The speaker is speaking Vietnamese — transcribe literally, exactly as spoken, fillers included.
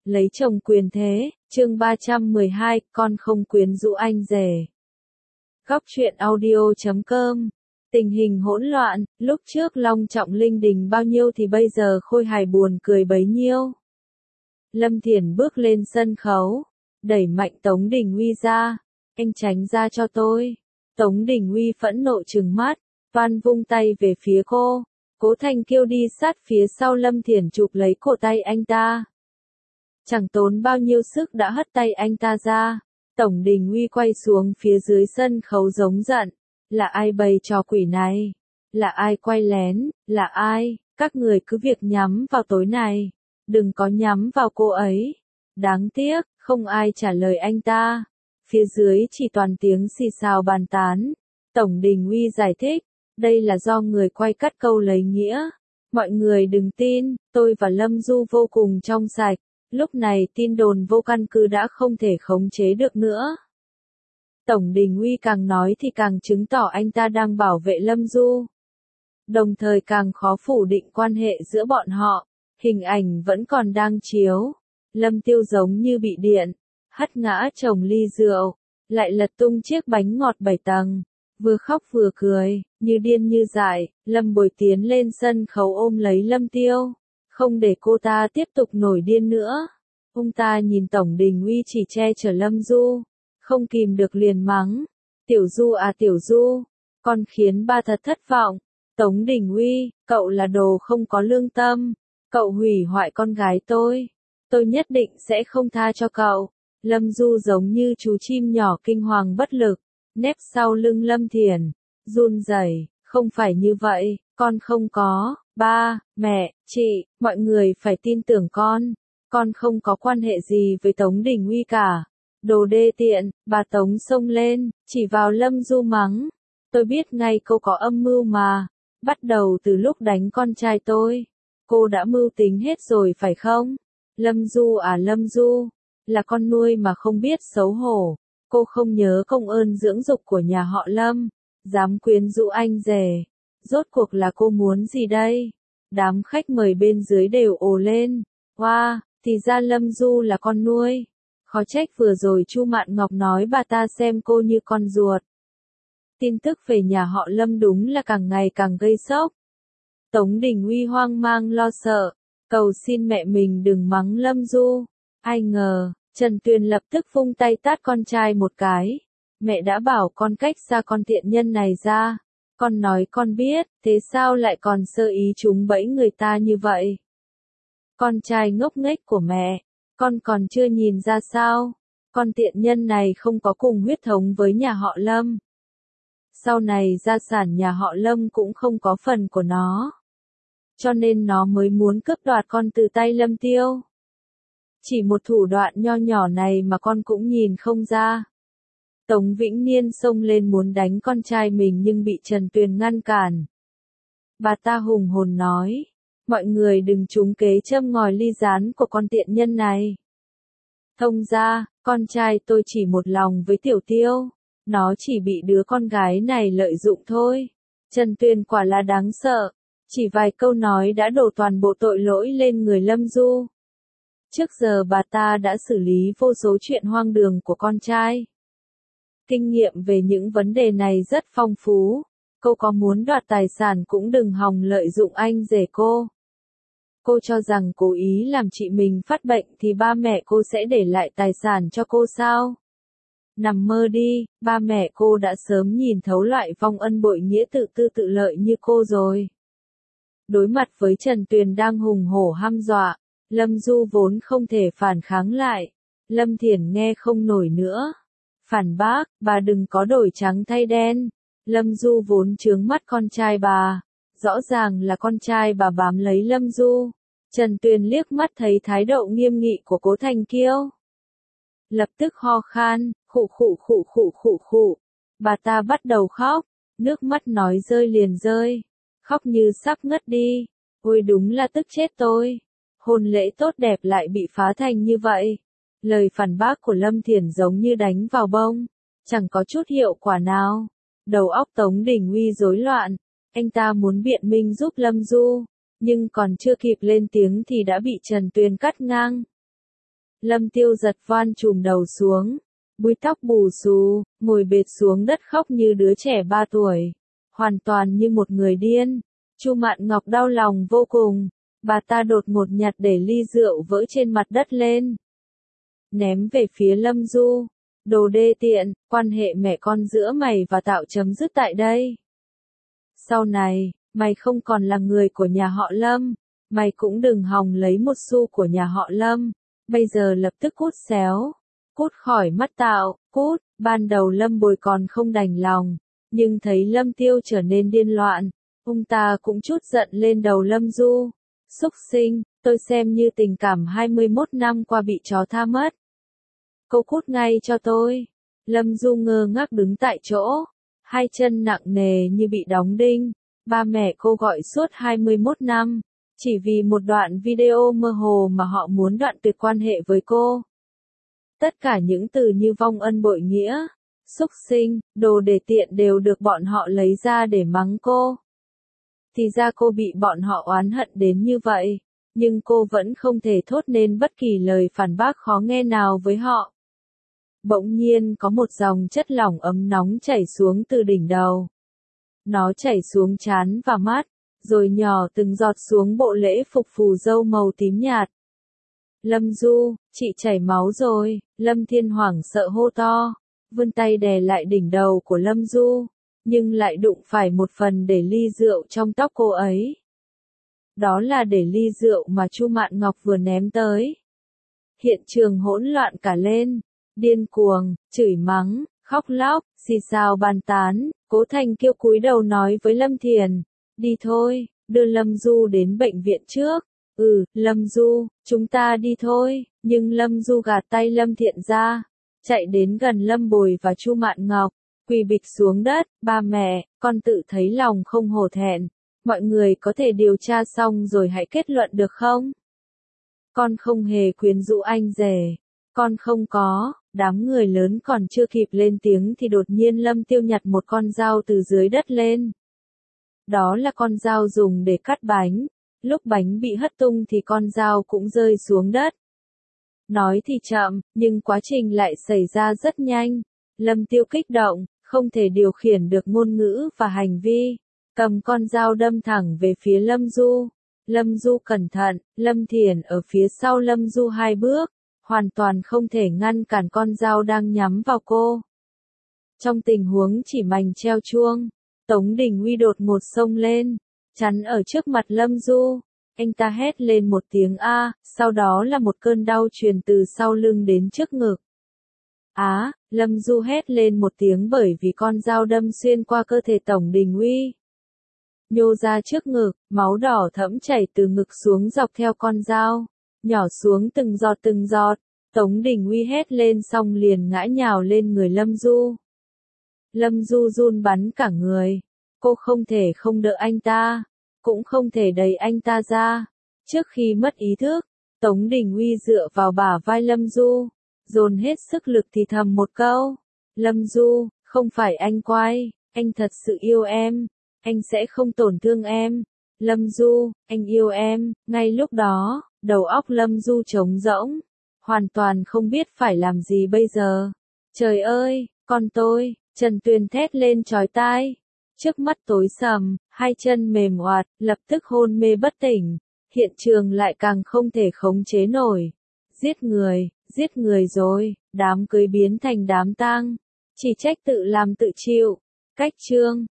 Lấy chồng quyền thế, chương ba trăm mười hai, con không quyến rũ anh rể. Góc truyện audio chấm com. Tình hình hỗn loạn, lúc trước long trọng linh đình bao nhiêu thì bây giờ khôi hài buồn cười bấy nhiêu. Lâm Thiển bước lên sân khấu, đẩy mạnh Tống Đình Uy ra. Anh tránh ra cho tôi. Tống Đình Uy phẫn nộ trừng mắt, toan vung tay về phía cô. Cố Thành Kiêu đi sát phía sau Lâm Thiển chụp lấy cổ tay anh ta. Chẳng tốn bao nhiêu sức đã hất tay anh ta ra. Tổng Đình Uy quay xuống phía dưới sân khấu giống giận. Là ai bày trò quỷ này? Là ai quay lén? Là ai? Các người cứ việc nhắm vào tối này. Đừng có nhắm vào cô ấy. Đáng tiếc, không ai trả lời anh ta. Phía dưới chỉ toàn tiếng xì xào bàn tán. Tổng Đình Uy giải thích. Đây là do người quay cắt câu lấy nghĩa. Mọi người đừng tin, tôi và Lâm Du vô cùng trong sạch. Lúc này tin đồn vô căn cứ đã không thể khống chế được nữa. Tổng Đình Uy càng nói thì càng chứng tỏ anh ta đang bảo vệ Lâm Du. Đồng thời càng khó phủ định quan hệ giữa bọn họ. Hình ảnh vẫn còn đang chiếu. Lâm Tiêu giống như bị điện. Hất ngã chồng ly rượu. Lại lật tung chiếc bánh ngọt bảy tầng. Vừa khóc vừa cười, như điên như dại. Lâm Bồi tiến lên sân khấu ôm lấy Lâm Tiêu. Không để cô ta tiếp tục nổi điên nữa. Ông ta nhìn Tổng Đình Uy chỉ che chở Lâm Du. Không kìm được liền mắng. Tiểu Du à Tiểu Du. Con khiến ba thật thất vọng. Tống Đình Uy, cậu là đồ không có lương tâm. Cậu hủy hoại con gái tôi. Tôi nhất định sẽ không tha cho cậu. Lâm Du giống như chú chim nhỏ kinh hoàng bất lực. Nép sau lưng Lâm Thiển. Run rẩy, không phải như vậy. Con không có. Ba, mẹ, chị, mọi người phải tin tưởng con. Con không có quan hệ gì với Tống Đình Uy cả. Đồ đê tiện, bà Tống xông lên, chỉ vào Lâm Du mắng. Tôi biết ngay cô có âm mưu mà. Bắt đầu từ lúc đánh con trai tôi. Cô đã mưu tính hết rồi phải không? Lâm Du à Lâm Du. Là con nuôi mà không biết xấu hổ. Cô không nhớ công ơn dưỡng dục của nhà họ Lâm. Dám quyến rũ anh rể. Rốt cuộc là cô muốn gì đây? Đám khách mời bên dưới đều ồ lên. Wow, thì ra Lâm Du là con nuôi. Khó trách vừa rồi Chu Mạn Ngọc nói bà ta xem cô như con ruột. Tin tức về nhà họ Lâm đúng là càng ngày càng gây sốc. Tống Đình Uy hoang mang lo sợ. Cầu xin mẹ mình đừng mắng Lâm Du. Ai ngờ, Trần Tuyền lập tức vung tay tát con trai một cái. Mẹ đã bảo con cách xa con tiện nhân này ra. Con nói con biết, thế sao lại còn sơ ý trúng bẫy người ta như vậy? Con trai ngốc nghếch của mẹ, con còn chưa nhìn ra sao? Con tiện nhân này không có cùng huyết thống với nhà họ Lâm. Sau này gia sản nhà họ Lâm cũng không có phần của nó. Cho nên nó mới muốn cướp đoạt con từ tay Lâm Tiêu. Chỉ một thủ đoạn nho nhỏ này mà con cũng nhìn không ra. Tống Vĩnh Niên xông lên muốn đánh con trai mình nhưng bị Trần Tuyền ngăn cản. Bà ta hùng hồn nói. Mọi người đừng trúng kế châm ngòi ly gián của con tiện nhân này. Thông ra, con trai tôi chỉ một lòng với Tiểu Tiêu. Nó chỉ bị đứa con gái này lợi dụng thôi. Trần Tuyền quả là đáng sợ. Chỉ vài câu nói đã đổ toàn bộ tội lỗi lên người Lâm Du. Trước giờ bà ta đã xử lý vô số chuyện hoang đường của con trai. Kinh nghiệm về những vấn đề này rất phong phú. Cô có muốn đoạt tài sản cũng đừng hòng lợi dụng anh rể cô. Cô cho rằng cố ý làm chị mình phát bệnh thì ba mẹ cô sẽ để lại tài sản cho cô sao? Nằm mơ đi, ba mẹ cô đã sớm nhìn thấu loại vong ân bội nghĩa tự tư tự lợi như cô rồi. Đối mặt với Trần Tuyền đang hùng hổ hăm dọa, Lâm Du vốn không thể phản kháng lại. Lâm Thiển nghe không nổi nữa. Phản bác, bà đừng có đổi trắng thay đen. Lâm Du vốn chướng mắt con trai bà. Rõ ràng là con trai bà bám lấy Lâm Du. Trần Tuyền liếc mắt thấy thái độ nghiêm nghị của Cố Thành Kiêu. Lập tức ho khan, khụ khụ khụ khụ khụ khụ. Bà ta bắt đầu khóc. Nước mắt nói rơi liền rơi. Khóc như sắp ngất đi. Ôi đúng là tức chết tôi. Hôn lễ tốt đẹp lại bị phá thành như vậy. Lời phản bác của Lâm Thiển giống như đánh vào bông. Chẳng có chút hiệu quả nào. Đầu óc Tống Đình Uy rối loạn. Anh ta muốn biện minh giúp Lâm Du. Nhưng còn chưa kịp lên tiếng thì đã bị Trần Tuyền cắt ngang. Lâm Tiêu giật voan chùm đầu xuống, búi tóc bù xù, ngồi bệt xuống đất khóc như đứa trẻ ba tuổi, hoàn toàn như một người điên. Chu Mạn Ngọc đau lòng vô cùng, bà ta đột ngột nhặt để ly rượu vỡ trên mặt đất lên, ném về phía Lâm Du. Đồ đê tiện, quan hệ mẹ con giữa mày và Tạo chấm dứt tại đây. Sau này, mày không còn là người của nhà họ Lâm, mày cũng đừng hòng lấy một xu của nhà họ Lâm, bây giờ lập tức cút xéo, cút khỏi mắt Tạo, cút. Ban đầu Lâm Bồi còn không đành lòng, nhưng thấy Lâm Tiêu trở nên điên loạn, ông ta cũng chút giận lên đầu Lâm Du. Xúc sinh, tôi xem như tình cảm hai mươi mốt năm qua bị chó tha mất. Cô cút ngay cho tôi. Lâm Du ngơ ngác đứng tại chỗ, hai chân nặng nề như bị đóng đinh. Ba mẹ cô gọi suốt hai mươi mốt năm, chỉ vì một đoạn video mơ hồ mà họ muốn đoạn tuyệt quan hệ với cô. Tất cả những từ như vong ân bội nghĩa, xúc sinh, đồ đề tiện đều được bọn họ lấy ra để mắng cô. Thì ra cô bị bọn họ oán hận đến như vậy, nhưng cô vẫn không thể thốt nên bất kỳ lời phản bác khó nghe nào với họ. Bỗng nhiên có một dòng chất lỏng ấm nóng chảy xuống từ đỉnh đầu. Nó chảy xuống trán và mắt, rồi nhỏ từng giọt xuống bộ lễ phục phù dâu màu tím nhạt. Lâm Du, chị chảy máu rồi, Lâm Thiên hoảng sợ hô to, vươn tay đè lại đỉnh đầu của Lâm Du, nhưng lại đụng phải một phần để ly rượu trong tóc cô ấy. Đó là để ly rượu mà Chu Mạn Ngọc vừa ném tới. Hiện trường hỗn loạn cả lên, điên cuồng, chửi mắng, khóc lóc, xì xào bàn tán. Cố Thành Kiêu cúi đầu nói với Lâm Thiền, đi thôi, đưa Lâm Du đến bệnh viện trước. Ừ, Lâm Du, chúng ta đi thôi. Nhưng Lâm Du gạt tay Lâm Thiện ra, chạy đến gần Lâm Bồi và Chu Mạn Ngọc, quỳ bịch xuống đất. Ba mẹ, con tự thấy lòng không hổ thẹn, mọi người có thể điều tra xong rồi hãy kết luận được không? Con không hề quyến rũ anh rể, con không có. Đám người lớn còn chưa kịp lên tiếng thì đột nhiên Lâm Tiêu nhặt một con dao từ dưới đất lên. Đó là con dao dùng để cắt bánh, lúc bánh bị hất tung thì con dao cũng rơi xuống đất. Nói thì chậm, nhưng quá trình lại xảy ra rất nhanh. Lâm Tiêu kích động, không thể điều khiển được ngôn ngữ và hành vi, cầm con dao đâm thẳng về phía Lâm Du. Lâm Du cẩn thận, Lâm Thiền ở phía sau Lâm Du hai bước, hoàn toàn không thể ngăn cản con dao đang nhắm vào cô. Trong tình huống chỉ mành treo chuông, Tống Đình Uy đột ngột xông lên, chắn ở trước mặt Lâm Du. Anh ta hét lên một tiếng A, sau đó là một cơn đau truyền từ sau lưng đến trước ngực. Á, Lâm Du hét lên một tiếng bởi vì con dao đâm xuyên qua cơ thể Tống Đình Uy, nhô ra trước ngực, máu đỏ thẫm chảy từ ngực xuống dọc theo con dao, nhỏ xuống từng giọt từng giọt. Tống Đình Uy hét lên xong liền ngã nhào lên người Lâm Du. Lâm Du run bắn cả người, cô không thể không đỡ anh ta, cũng không thể đẩy anh ta ra. Trước khi mất ý thức, Tống Đình Uy dựa vào bả vai Lâm Du, dồn hết sức lực thì thầm một câu. Lâm Du, không phải anh quay, anh thật sự yêu em, anh sẽ không tổn thương em. Lâm Du, anh yêu em. Ngay lúc đó, đầu óc Lâm Du trống rỗng, hoàn toàn không biết phải làm gì bây giờ. Trời ơi, con tôi, Trần Tuyền thét lên chói tai. Trước mắt tối sầm, hai chân mềm oạt, lập tức hôn mê bất tỉnh. Hiện trường lại càng không thể khống chế nổi. Giết người, giết người rồi, đám cưới biến thành đám tang. Chỉ trách tự làm tự chịu. Cách chương